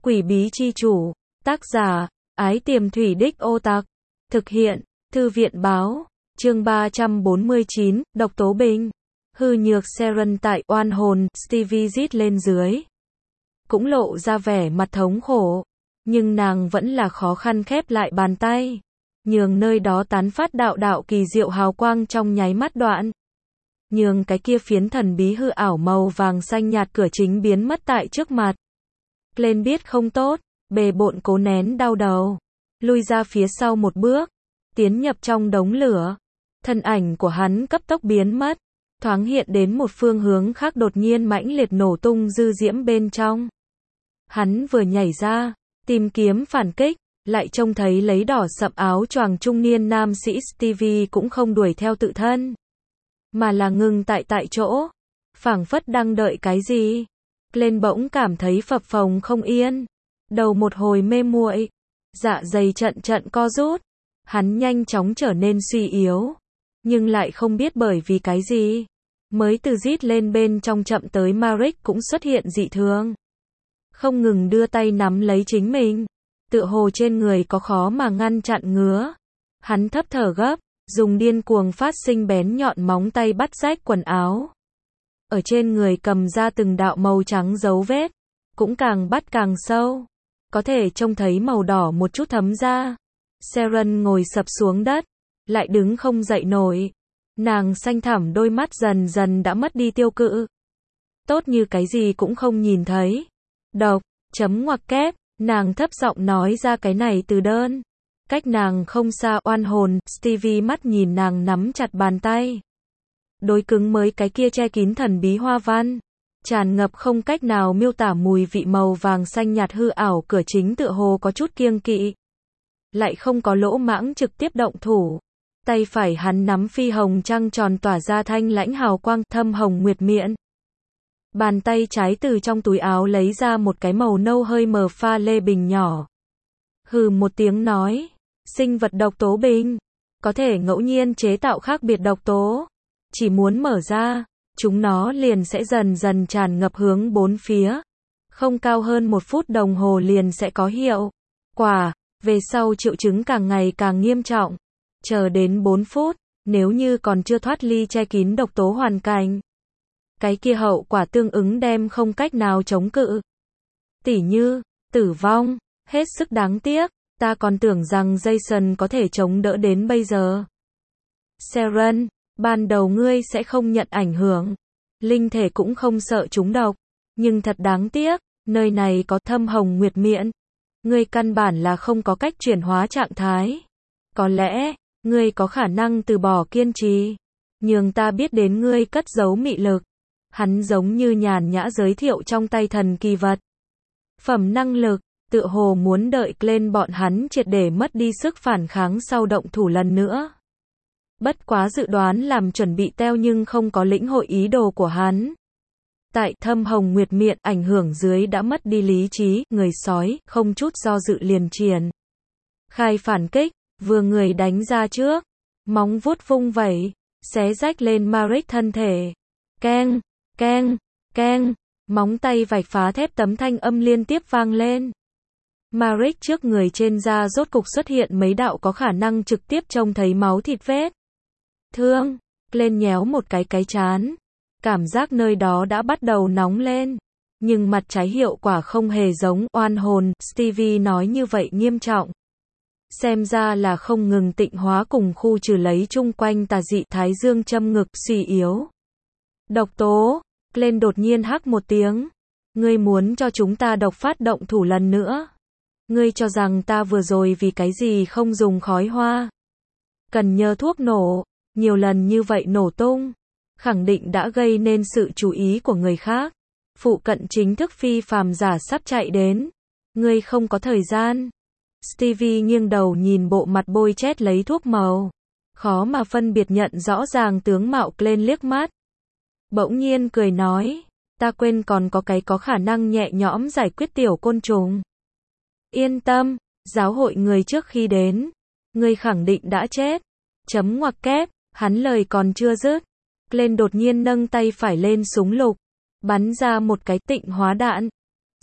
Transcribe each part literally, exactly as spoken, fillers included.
Quỷ bí chi chủ. Tác giả, Ái Tiềm Thủy Đích Ô Tặc. Thực hiện, Thư viện báo. Chương ba trăm bốn mươi chín, Độc Tố Binh. Hư nhược Seren tại oan hồn, Stevie rít lên dưới. Cũng lộ ra vẻ mặt thống khổ. Nhưng nàng vẫn là khó khăn khép lại bàn tay. Nhường nơi đó tán phát đạo đạo kỳ diệu hào quang trong nháy mắt đoạn. Nhường cái kia phiến thần bí hư ảo màu vàng xanh nhạt cửa chính biến mất tại trước mặt. Lên biết không tốt, bề bộn cố nén đau đầu. Lui ra phía sau một bước. Tiến nhập trong đống lửa. Thân ảnh của hắn cấp tốc biến mất. Thoáng hiện đến một phương hướng khác đột nhiên mãnh liệt nổ tung dư diễm bên trong. Hắn vừa nhảy ra, tìm kiếm phản kích, lại trông thấy lấy đỏ sậm áo choàng trung niên nam sĩ Stevie cũng không đuổi theo tự thân. Mà là ngừng tại tại chỗ. Phảng phất đang đợi cái gì. Lên bỗng cảm thấy phập phồng không yên. Đầu một hồi mê muội. Dạ dày trận trận co rút. Hắn nhanh chóng trở nên suy yếu. Nhưng lại không biết bởi vì cái gì. Mới từ rít lên bên trong chậm tới Maric cũng xuất hiện dị thường. Không ngừng đưa tay nắm lấy chính mình. Tựa hồ trên người có khó mà ngăn chặn ngứa. Hắn thấp thở gấp. Dùng điên cuồng phát sinh bén nhọn móng tay bắt rách quần áo. Ở trên người cầm ra từng đạo màu trắng dấu vết. Cũng càng bắt càng sâu. Có thể trông thấy màu đỏ một chút thấm ra. Seren ngồi sập xuống đất. Lại đứng không dậy nổi. Nàng xanh thẳm đôi mắt dần dần đã mất đi tiêu cự. Tốt như cái gì cũng không nhìn thấy. Độc, chấm ngoặc kép. Nàng thấp giọng nói ra cái này từ đơn. Cách nàng không xa oan hồn, Stevie mắt nhìn nàng nắm chặt bàn tay. Đối cứng mới cái kia che kín thần bí hoa văn. Tràn ngập không cách nào miêu tả mùi vị màu vàng xanh nhạt hư ảo cửa chính tựa hồ có chút kiêng kỵ. Lại không có lỗ mãng trực tiếp động thủ. Tay phải hắn nắm phi hồng trăng tròn tỏa ra thanh lãnh hào quang thâm hồng nguyệt miệng. Bàn tay trái từ trong túi áo lấy ra một cái màu nâu hơi mờ pha lê bình nhỏ. Hừ một tiếng nói. Sinh vật độc tố bình. Có thể ngẫu nhiên chế tạo khác biệt độc tố. Chỉ muốn mở ra, chúng nó liền sẽ dần dần tràn ngập hướng bốn phía. Không cao hơn một phút đồng hồ liền sẽ có hiệu quả. Về sau triệu chứng càng ngày càng nghiêm trọng. Chờ đến bốn phút, nếu như còn chưa thoát ly che kín độc tố hoàn cảnh. Cái kia hậu quả tương ứng đem không cách nào chống cự. Tỉ như, tử vong, hết sức đáng tiếc. Ta còn tưởng rằng Jason có thể chống đỡ đến bây giờ. Seren, ban đầu ngươi sẽ không nhận ảnh hưởng. Linh thể cũng không sợ chúng độc. Nhưng thật đáng tiếc, nơi này có thâm hồng nguyệt miệng. Ngươi căn bản là không có cách chuyển hóa trạng thái. Có lẽ, ngươi có khả năng từ bỏ kiên trì. Nhường ta biết đến ngươi cất giấu mị lực. Hắn giống như nhàn nhã giới thiệu trong tay thần kỳ vật. Phẩm năng lực. Tựa hồ muốn đợi lên bọn hắn triệt để mất đi sức phản kháng sau động thủ lần nữa. Bất quá dự đoán làm chuẩn bị teo nhưng không có lĩnh hội ý đồ của hắn. Tại thâm hồng nguyệt miệng ảnh hưởng dưới đã mất đi lý trí, người sói, không chút do dự liền triển. Khai phản kích, vừa người đánh ra trước. Móng vuốt vung vẩy, xé rách lên Maric thân thể. Keng, keng, keng, móng tay vạch phá thép tấm thanh âm liên tiếp vang lên. Maric trước người trên da rốt cục xuất hiện mấy đạo có khả năng trực tiếp trông thấy máu thịt vết. Thương, lên nhéo một cái cái chán. Cảm giác nơi đó đã bắt đầu nóng lên. Nhưng mặt trái hiệu quả không hề giống oan hồn, Stevie nói như vậy nghiêm trọng. Xem ra là không ngừng tịnh hóa cùng khu trừ lấy chung quanh tà dị thái dương châm ngực suy yếu. Độc tố, lên đột nhiên hắc một tiếng. Ngươi muốn cho chúng ta độc phát động thủ lần nữa. Ngươi cho rằng ta vừa rồi vì cái gì không dùng khói hoa. Cần nhờ thuốc nổ, nhiều lần như vậy nổ tung. Khẳng định đã gây nên sự chú ý của người khác. Phụ cận chính thức phi phàm giả sắp chạy đến. Ngươi không có thời gian. Stevie nghiêng đầu nhìn bộ mặt bôi chét lấy thuốc màu. Khó mà phân biệt nhận rõ ràng tướng mạo lên liếc mắt. Bỗng nhiên cười nói. Ta quên còn có cái có khả năng nhẹ nhõm giải quyết tiểu côn trùng. Yên tâm, giáo hội người trước khi đến. Ngươi khẳng định đã chết. Chấm ngoặc kép, hắn lời còn chưa dứt. Lên đột nhiên nâng tay phải lên súng lục. Bắn ra một cái tịnh hóa đạn.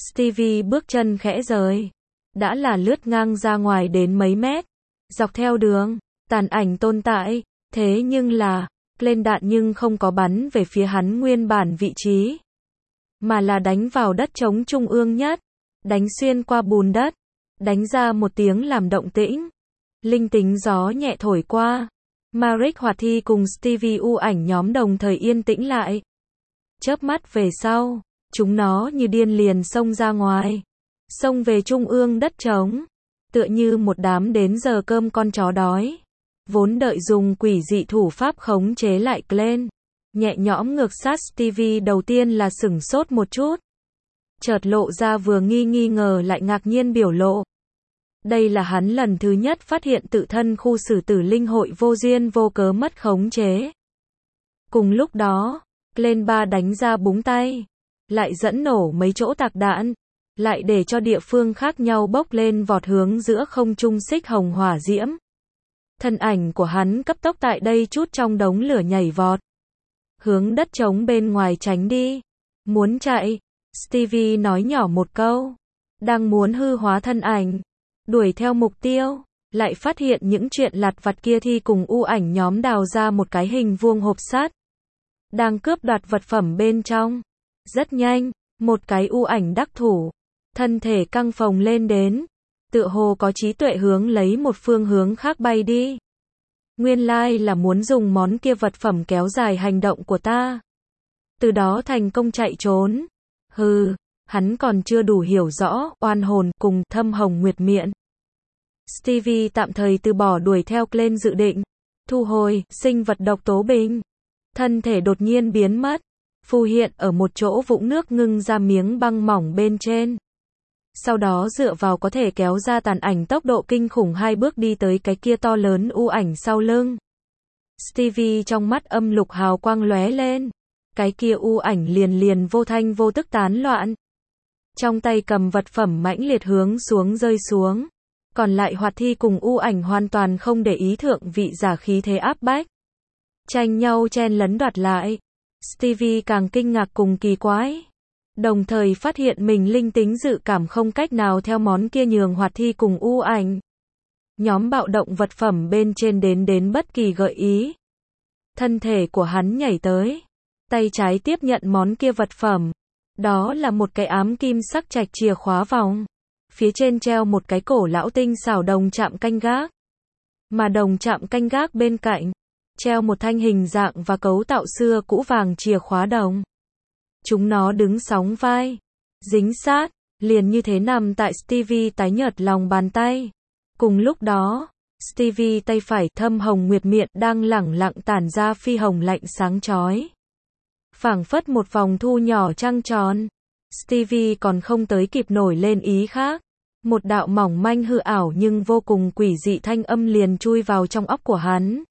Stevie bước chân khẽ rời. Đã là lướt ngang ra ngoài đến mấy mét. Dọc theo đường, tàn ảnh tồn tại. Thế nhưng là, lên đạn nhưng không có bắn về phía hắn nguyên bản vị trí. Mà là đánh vào đất trống trung ương nhất. Đánh xuyên qua bùn đất. Đánh ra một tiếng làm động tĩnh. Linh tính gió nhẹ thổi qua. Maric Hoạt Thi cùng Stevie U ảnh nhóm đồng thời yên tĩnh lại. Chớp mắt về sau, chúng nó như điên liền xông ra ngoài. Xông về trung ương đất trống. Tựa như một đám đến giờ cơm con chó đói. Vốn đợi dùng quỷ dị thủ pháp khống chế lại Glenn. Nhẹ nhõm ngược sát Stevie đầu tiên là sửng sốt một chút. Chợt lộ ra vừa nghi nghi ngờ lại ngạc nhiên biểu lộ. Đây là hắn lần thứ nhất phát hiện tự thân khu xử tử linh hội vô duyên vô cớ mất khống chế. Cùng lúc đó, Glenn ba đánh ra búng tay. Lại dẫn nổ mấy chỗ tạc đạn. Lại để cho địa phương khác nhau bốc lên vọt hướng giữa không trung xích hồng hỏa diễm. Thân ảnh của hắn cấp tốc tại đây chút trong đống lửa nhảy vọt. Hướng đất trống bên ngoài tránh đi. Muốn chạy. Stevie nói nhỏ một câu. Đang muốn hư hóa thân ảnh. Đuổi theo mục tiêu. Lại phát hiện những chuyện lặt vặt kia thì cùng U ảnh nhóm đào ra một cái hình vuông hộp sắt. Đang cướp đoạt vật phẩm bên trong. Rất nhanh, một cái U ảnh đắc thủ. Thân thể căng phồng lên đến. Tựa hồ có trí tuệ hướng lấy một phương hướng khác bay đi. Nguyên lai là muốn dùng món kia vật phẩm kéo dài hành động của ta. Từ đó thành công chạy trốn. Hừ, hắn còn chưa đủ hiểu rõ, oan hồn cùng Thâm Hồng Nguyệt Miện. Stevie tạm thời từ bỏ đuổi theo Glenn dự định. Thu hồi, sinh vật độc tố bình. Thân thể đột nhiên biến mất. Phù hiện ở một chỗ vũng nước ngưng ra miếng băng mỏng bên trên. Sau đó dựa vào có thể kéo ra tàn ảnh tốc độ kinh khủng hai bước đi tới cái kia to lớn U ảnh sau lưng. Stevie trong mắt âm lục hào quang lóe lên. Cái kia U ảnh liền liền vô thanh vô tức tán loạn. Trong tay cầm vật phẩm mãnh liệt hướng xuống rơi xuống. Còn lại Hoạt Thi cùng U ảnh hoàn toàn không để ý thượng vị giả khí thế áp bách. Tranh nhau chen lấn đoạt lại. Stevie càng kinh ngạc cùng kỳ quái. Đồng thời phát hiện mình linh tính dự cảm không cách nào theo món kia nhường Hoạt Thi cùng U ảnh. Nhóm bạo động vật phẩm bên trên đến đến bất kỳ gợi ý. Thân thể của hắn nhảy tới. Tay trái tiếp nhận món kia vật phẩm. Đó là một cái ám kim sắc trạch chìa khóa vòng. Phía trên treo một cái cổ lão tinh xảo đồng chạm canh gác. Mà đồng chạm canh gác bên cạnh, treo một thanh hình dạng và cấu tạo xưa cũ vàng chìa khóa đồng. Chúng nó đứng sóng vai, dính sát, liền như thế nằm tại Stevie tái nhợt lòng bàn tay. Cùng lúc đó, Stevie tay phải Thâm Hồng Nguyệt Miện đang lẳng lặng tản ra phi hồng lạnh sáng chói. Phảng phất một vòng thu nhỏ trăng tròn. Stevie còn không tới kịp nổi lên ý khác. Một đạo mỏng manh hư ảo nhưng vô cùng quỷ dị thanh âm liền chui vào trong óc của hắn.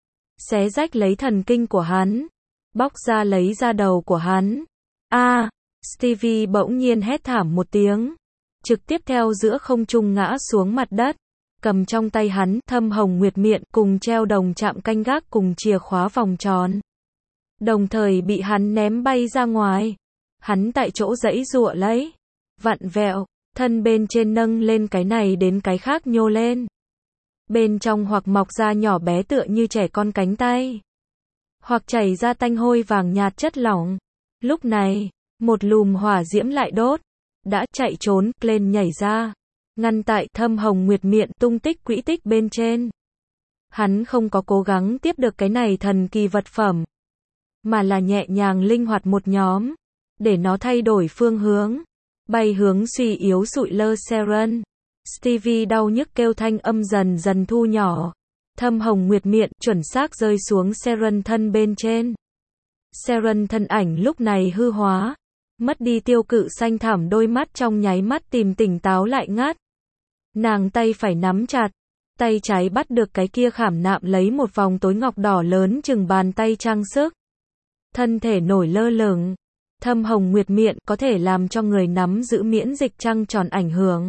Xé rách lấy thần kinh của hắn. Bóc ra lấy ra đầu của hắn. A, à, Stevie bỗng nhiên hét thảm một tiếng. Trực tiếp theo giữa không trung ngã xuống mặt đất. Cầm trong tay hắn Thâm Hồng Nguyệt Miện cùng treo đồng chạm canh gác cùng chìa khóa vòng tròn. Đồng thời bị hắn ném bay ra ngoài. Hắn tại chỗ giãy giụa lấy. Vặn vẹo. Thân bên trên nâng lên cái này đến cái khác nhô lên. Bên trong hoặc mọc ra nhỏ bé tựa như trẻ con cánh tay. Hoặc chảy ra tanh hôi vàng nhạt chất lỏng. Lúc này, một lùm hỏa diễm lại đốt. Đã chạy trốn, lên nhảy ra. Ngăn tại Thâm Hồng Nguyệt Miện tung tích quỹ tích bên trên. Hắn không có cố gắng tiếp được cái này thần kỳ vật phẩm. Mà là nhẹ nhàng linh hoạt một nhóm. Để nó thay đổi phương hướng. Bay hướng suy yếu sụi lơ Seren. Stevie đau nhức kêu thanh âm dần dần thu nhỏ. Thâm Hồng Nguyệt Miện chuẩn xác rơi xuống Seren thân bên trên. Seren thân ảnh lúc này hư hóa. Mất đi tiêu cự xanh thẳm đôi mắt trong nháy mắt tìm tỉnh táo lại ngắt. Nàng tay phải nắm chặt. Tay trái bắt được cái kia khảm nạm lấy một vòng tối ngọc đỏ lớn chừng bàn tay trang sức. Thân thể nổi lơ lửng. Thâm Hồng Nguyệt Miện có thể làm cho người nắm giữ miễn dịch trăng tròn ảnh hưởng.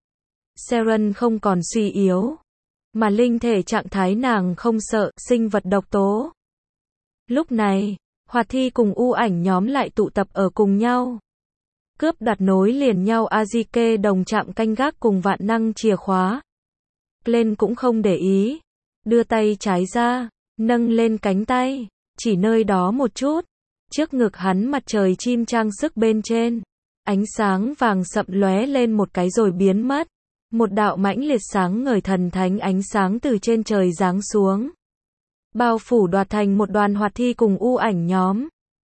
Seren không còn suy yếu. Mà linh thể trạng thái nàng không sợ sinh vật độc tố. Lúc này, Hoạt Thi cùng U ảnh nhóm lại tụ tập ở cùng nhau. Cướp đoạt nối liền nhau Azike đồng chạm canh gác cùng vạn năng chìa khóa. Glenn cũng không để ý. Đưa tay trái ra, nâng lên cánh tay, chỉ nơi đó một chút. Trước ngực hắn mặt trời chim trang sức bên trên. Ánh sáng vàng sậm lóe lên một cái rồi biến mất. Một đạo mãnh liệt sáng ngời thần thánh ánh sáng từ trên trời giáng xuống. Bao phủ đoạt thành một đoàn hoạt thi cùng u ảnh nhóm.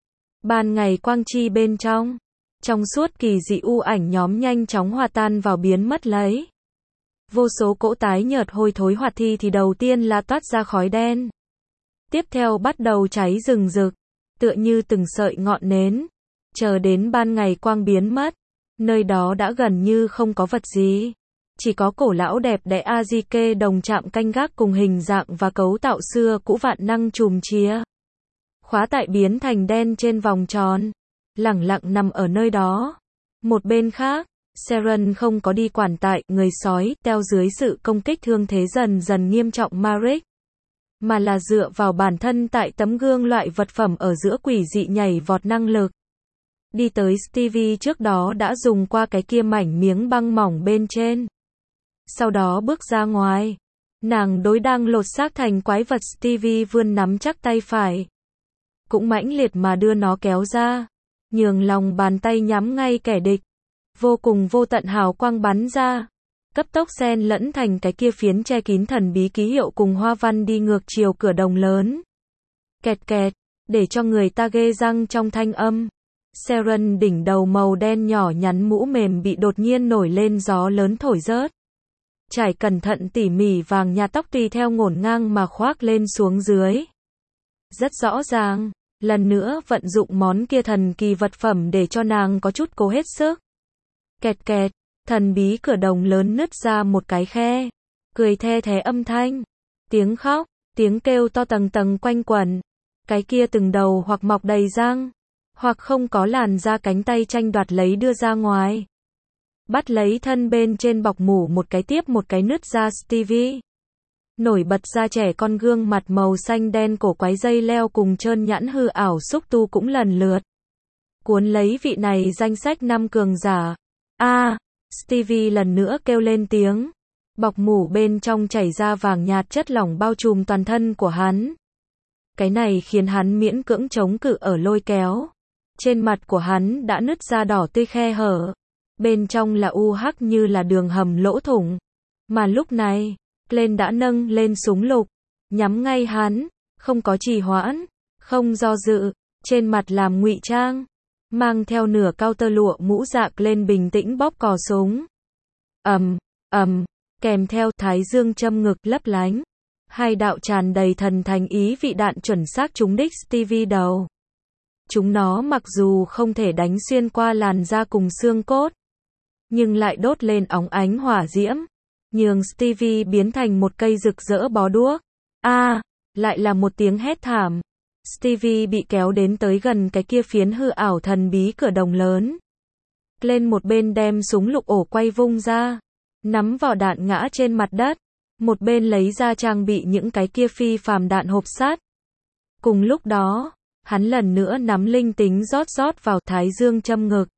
Ban ngày quang chi bên trong. Trong suốt kỳ dị u ảnh nhóm nhanh chóng hòa tan vào biến mất lấy. Vô số cỗ tái nhợt hôi thối hoạt thi thì đầu tiên là toát ra khói đen. Tiếp theo bắt đầu cháy rừng rực, tựa như từng sợi ngọn nến. Chờ đến ban ngày quang biến mất, nơi đó đã gần như không có vật gì. Chỉ có cổ lão đẹp đẽ Azike đồng chạm canh gác cùng hình dạng và cấu tạo xưa cũ vạn năng chùm chìa khóa tại biến thành đen trên vòng tròn, lẳng lặng nằm ở nơi đó. Một bên khác, Seren không có đi quản tại người sói teo dưới sự công kích thương thế dần dần nghiêm trọng Maric, mà là dựa vào bản thân tại tấm gương loại vật phẩm ở giữa quỷ dị nhảy vọt năng lực. Đi tới Stevie trước đó đã dùng qua cái kia mảnh miếng băng mỏng bên trên. Sau đó bước ra ngoài. Nàng đối đang lột xác thành quái vật Stevie vươn nắm chắc tay phải. Cũng mãnh liệt mà đưa nó kéo ra. Nhường lòng bàn tay nhắm ngay kẻ địch. Vô cùng vô tận hào quang bắn ra. Cấp tốc xen lẫn thành cái kia phiến che kín thần bí ký hiệu cùng hoa văn đi ngược chiều cửa đồng lớn. Kẹt kẹt, để cho người ta ghê răng trong thanh âm. Seren đỉnh đầu màu đen nhỏ nhắn mũ mềm bị đột nhiên nổi lên gió lớn thổi rớt. Trải cẩn thận tỉ mỉ vàng nhà tóc tùy theo ngổn ngang mà khoác lên xuống dưới. Rất rõ ràng, lần nữa vận dụng món kia thần kỳ vật phẩm để cho nàng có chút cố hết sức. Kẹt kẹt, thần bí cửa đồng lớn nứt ra một cái khe. Cười the thé âm thanh. Tiếng khóc, tiếng kêu to tầng tầng quanh quẩn. Cái kia từng đầu hoặc mọc đầy răng, hoặc không có làn da cánh tay tranh đoạt lấy đưa ra ngoài. Bắt lấy thân bên trên bọc mủ một cái tiếp một cái nứt ra Stevie. Nổi bật ra trẻ con gương mặt màu xanh đen cổ quái dây leo cùng trơn nhẵn hư ảo xúc tu cũng lần lượt cuốn lấy vị này danh sách năm cường giả. A, à, Stevie lần nữa kêu lên tiếng. Bọc mủ bên trong chảy ra vàng nhạt chất lỏng bao trùm toàn thân của hắn. Cái này khiến hắn miễn cưỡng chống cự ở lôi kéo. Trên mặt của hắn đã nứt ra đỏ tươi khe hở. Bên trong là u hắc như là đường hầm lỗ thủng. Mà lúc này, Glenn đã nâng lên súng lục, nhắm ngay hắn, không có trì hoãn, không do dự, trên mặt làm ngụy trang, mang theo nửa cao tơ lụa mũ dạ Glenn bình tĩnh bóp cò súng. Ầm, ầm, kèm theo thái dương châm ngực lấp lánh, hai đạo tràn đầy thần thành ý vị đạn chuẩn xác trúng đích Stevie đầu. Chúng nó mặc dù không thể đánh xuyên qua làn da cùng xương cốt, nhưng lại đốt lên óng ánh hỏa diễm, nhường Stevie biến thành một cây rực rỡ bó đuốc. A, à, lại là một tiếng hét thảm. Stevie bị kéo đến tới gần cái kia phiến hư ảo thần bí cửa đồng lớn. Lên một bên đem súng lục ổ quay vung ra, nắm vỏ đạn ngã trên mặt đất, một bên lấy ra trang bị những cái kia phi phàm đạn hộp sắt. Cùng lúc đó, hắn lần nữa nắm linh tính rót rót vào thái dương châm ngực.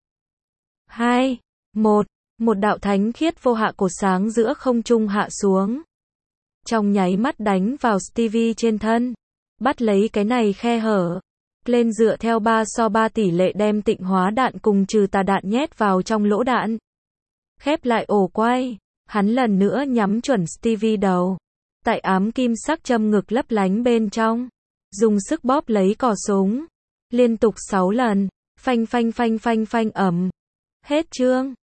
Hai, một, một đạo thánh khiết vô hạ cột sáng giữa không trung hạ xuống. Trong nháy mắt đánh vào Stevie trên thân, bắt lấy cái này khe hở. Lên dựa theo ba so ba tỷ lệ đem tịnh hóa đạn cùng trừ tà đạn nhét vào trong lỗ đạn. Khép lại ổ quay, hắn lần nữa nhắm chuẩn Stevie đầu. Tại ám kim sắc châm ngực lấp lánh bên trong, dùng sức bóp lấy cò súng, liên tục sáu lần, phanh phanh phanh phanh phanh ầm. Hết chương.